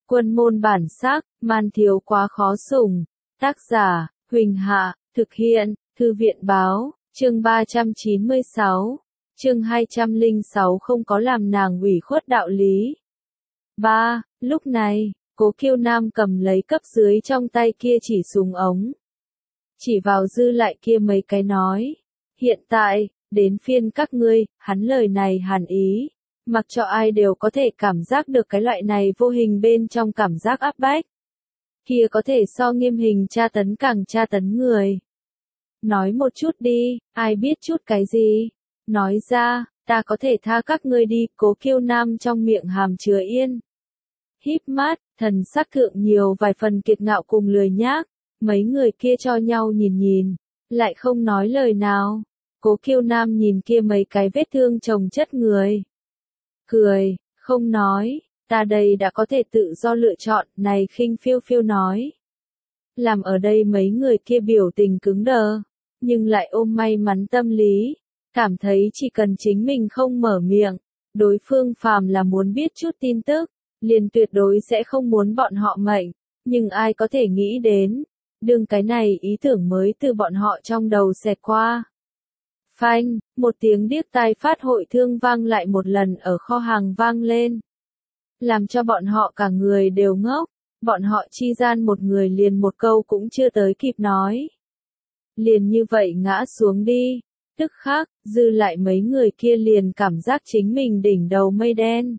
Quân môn bản sắc, man thiếu quá khó sủng. Tác giả, Huỳnh Hạ, thực hiện, Thư viện báo, chương 396, chương 206 không có làm nàng ủy khuất đạo lý. 3. Lúc này, Cố Kiêu Nam cầm lấy cấp dưới trong tay kia chỉ súng ống. Chỉ vào dư lại kia mấy cái nói. Hiện tại, đến phiên các ngươi, hắn lời này hàn ý. Mặc cho ai đều có thể cảm giác được cái loại này vô hình bên trong cảm giác áp bách. Kia có thể so nghiêm hình tra tấn càng tra tấn người. Nói một chút đi, ai biết chút cái gì? Nói ra, ta có thể tha các ngươi đi, Cố Kiêu Nam trong miệng hàm chứa yên. Híp mắt, thần sắc thượng nhiều vài phần kiệt ngạo cùng lười nhác, mấy người kia cho nhau nhìn, lại không nói lời nào. Cố Kiêu Nam nhìn kia mấy cái vết thương chồng chất người. Cười, không nói, ta đây đã có thể tự do lựa chọn, này khinh phiêu phiêu nói. Làm ở đây mấy người kia biểu tình cứng đờ, nhưng lại ôm may mắn tâm lý, cảm thấy chỉ cần chính mình không mở miệng, đối phương phàm là muốn biết chút tin tức, liền tuyệt đối sẽ không muốn bọn họ mệnh, nhưng ai có thể nghĩ đến, đương cái này ý tưởng mới từ bọn họ trong đầu xẹt qua. Phanh, một tiếng điếc tai phát hội thương vang lại một lần ở kho hàng vang lên. Làm cho bọn họ cả người đều ngốc, bọn họ chi gian một người liền một câu cũng chưa tới kịp nói. Liền như vậy ngã xuống đi, tức khắc, dư lại mấy người kia liền cảm giác chính mình đỉnh đầu mây đen.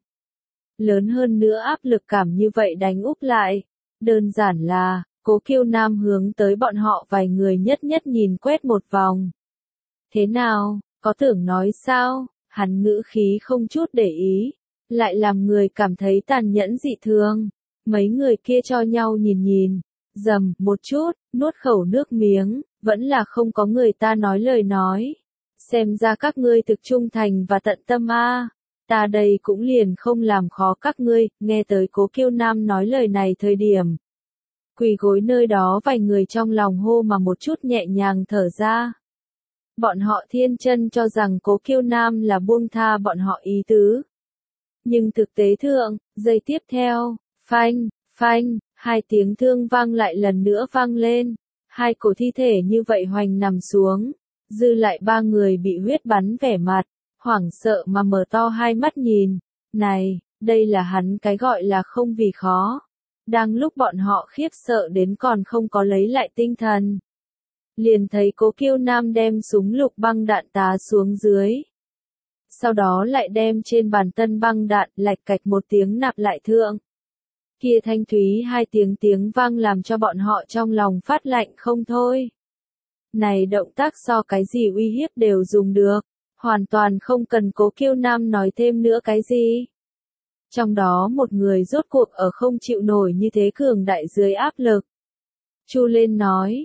Lớn hơn nữa áp lực cảm như vậy đánh úp lại, đơn giản là, Cố Kiêu Nam hướng tới bọn họ vài người nhất nhất nhìn quét một vòng. Thế nào, có tưởng nói sao, hắn ngữ khí không chút để ý, lại làm người cảm thấy tàn nhẫn dị thường. Mấy người kia cho nhau nhìn, dầm một chút, nuốt khẩu nước miếng, vẫn là không có người ta nói lời nói. Xem ra các ngươi thực trung thành và tận tâm a. Ta đây cũng liền không làm khó các ngươi. Nghe tới Cố Kiêu Nam nói lời này thời điểm. Quỳ gối nơi đó vài người trong lòng hô mà một chút nhẹ nhàng thở ra. Bọn họ thiên chân cho rằng Cố Kiêu Nam là buông tha bọn họ ý tứ. Nhưng thực tế thượng, giây tiếp theo, phanh, hai tiếng thương vang lại lần nữa vang lên. Hai cổ thi thể như vậy hoành nằm xuống. Dư lại ba người bị huyết bắn vẻ mặt, hoảng sợ mà mở to hai mắt nhìn. Này, đây là hắn cái gọi là không vì khó. Đang lúc bọn họ khiếp sợ đến còn không có lấy lại tinh thần. Liền thấy Cố Kiêu Nam đem súng lục băng đạn tá xuống dưới. Sau đó lại đem trên bàn tân băng đạn lạch cạch một tiếng nạp lại thượng. Kia thanh thúy hai tiếng vang làm cho bọn họ trong lòng phát lạnh không thôi. Này động tác so cái gì uy hiếp đều dùng được, hoàn toàn không cần Cố Kiêu Nam nói thêm nữa cái gì. Trong đó một người rốt cuộc ở không chịu nổi như thế cường đại dưới áp lực. Chu lên nói,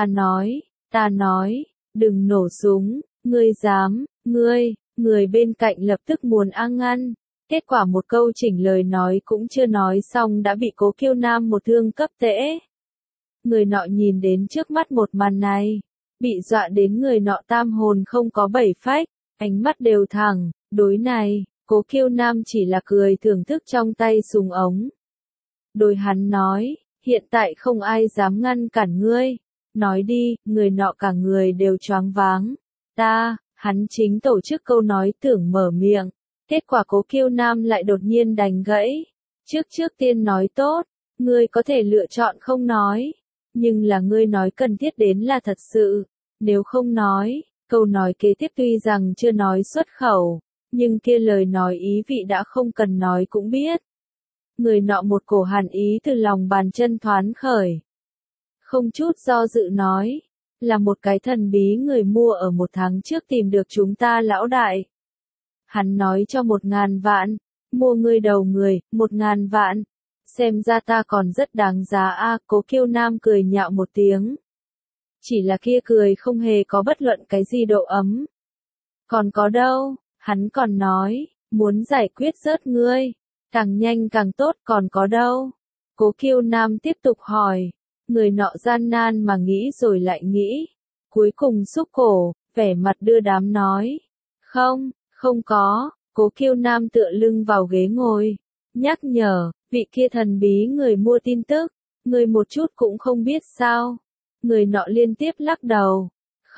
ta nói, đừng nổ súng, ngươi dám, người bên cạnh lập tức muốn ngăn. Kết quả một câu chỉnh lời nói cũng chưa nói xong đã bị Cố Kiêu Nam một thương cấp tễ. Người nọ nhìn đến trước mắt một màn này, bị dọa đến người nọ tam hồn không có bảy phách, ánh mắt đều thẳng, đối này, Cố Kiêu Nam chỉ là cười thưởng thức trong tay súng ống. Đối hắn nói, hiện tại không ai dám ngăn cản ngươi, nói đi, người nọ cả người đều choáng váng. Hắn chính tổ chức câu nói tưởng mở miệng, kết quả Cố Kiêu Nam lại đột nhiên đánh gãy. Trước tiên nói tốt, ngươi có thể lựa chọn không nói, nhưng là ngươi nói cần thiết đến là thật sự, nếu không nói, câu nói kế tiếp tuy rằng chưa nói xuất khẩu, nhưng kia lời nói ý vị đã không cần nói cũng biết. Người nọ một cổ hàn ý từ lòng bàn chân thoán khởi. Không chút do dự nói, là một cái thần bí người mua ở 1 tháng trước tìm được chúng ta lão đại. Hắn nói cho 1.000 vạn, mua ngươi đầu người, 1.000 vạn. Xem ra ta còn rất đáng giá a. Cố Kiêu Nam cười nhạo một tiếng. Chỉ là kia cười không hề có bất luận cái gì độ ấm. Còn có đâu, hắn còn nói, muốn giải quyết rớt ngươi, càng nhanh càng tốt, còn có đâu. Cố Kiêu Nam tiếp tục hỏi, người nọ gian nan mà nghĩ rồi lại nghĩ, cuối cùng xúc cổ, vẻ mặt đưa đám nói, không có. Cố Kiêu Nam tựa lưng vào ghế ngồi, nhắc nhở, Vị kia thần bí người mua tin tức, người một chút cũng không biết sao? Người nọ liên tiếp lắc đầu.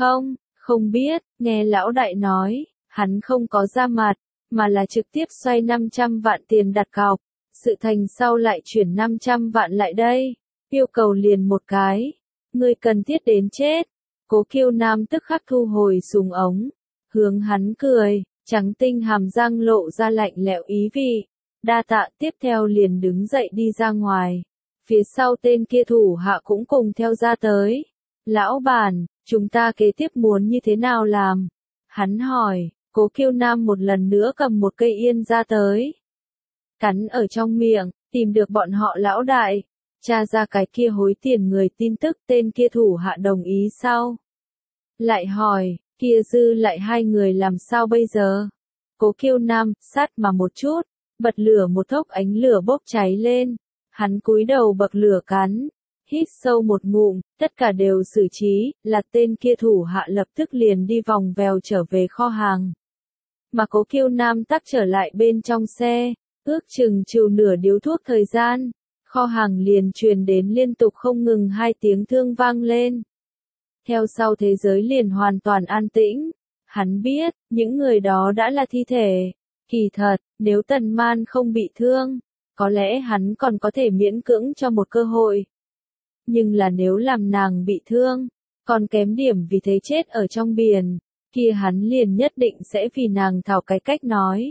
Không biết, nghe lão đại nói, hắn không có ra mặt, mà là trực tiếp xoay 500 vạn tiền đặt cọc. Sự thành sau lại chuyển 500 vạn lại đây. Yêu cầu liền một cái. Ngươi cần thiết đến chết. Cố Kiêu Nam tức khắc thu hồi súng ống. Hướng hắn cười, trắng tinh hàm răng lộ ra lạnh lẽo ý vị. Đa tạ, tiếp theo liền đứng dậy đi ra ngoài. Phía sau tên kia thủ hạ cũng cùng theo ra tới. Lão bản, chúng ta kế tiếp muốn như thế nào làm? Hắn hỏi. Cố Kiêu Nam một lần nữa cầm một cây yên ra tới. Cắn ở trong miệng, tìm được bọn họ lão đại. Tra ra cái kia hối tiền người tin tức, tên kia thủ hạ đồng ý sau. Lại hỏi, kia dư lại hai người làm sao bây giờ? Cố Kiêu Nam, sát mà một chút, bật lửa một thốc ánh lửa bốc cháy lên. Hắn cúi đầu bậc lửa cắn, hít sâu một ngụm, tất cả đều xử trí, là tên kia thủ hạ lập tức liền đi vòng vèo trở về kho hàng. Mà Cố Kiêu Nam tắc trở lại bên trong xe, ước chừng chịu nửa điếu thuốc thời gian, kho hàng liền truyền đến liên tục không ngừng hai tiếng thương vang lên. Theo sau thế giới liền hoàn toàn an tĩnh, hắn biết, những người đó đã là thi thể. Kỳ thật, nếu Tần Man không bị thương, có lẽ hắn còn có thể miễn cưỡng cho một cơ hội. Nhưng là nếu làm nàng bị thương, còn kém điểm vì thế chết ở trong biển, kia hắn liền nhất định sẽ vì nàng thảo cái cách nói.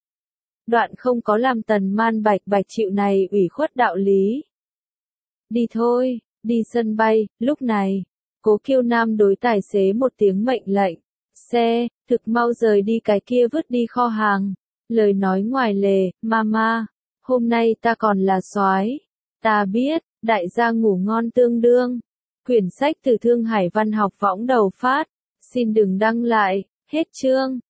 Đoạn không có làm Tần Man bạch bạch chịu này ủy khuất đạo lý. Đi thôi, đi sân bay, lúc này, Cố Kiêu Nam đối tài xế một tiếng mệnh lệnh. Xe, thực mau rời đi cái kia vứt đi kho hàng. Lời nói ngoài lề, mama, hôm nay ta còn là soái. Ta biết, đại gia ngủ ngon tương đương. Quyển sách từ Thương Hải Văn học võng đầu phát. Xin đừng đăng lại, hết chương.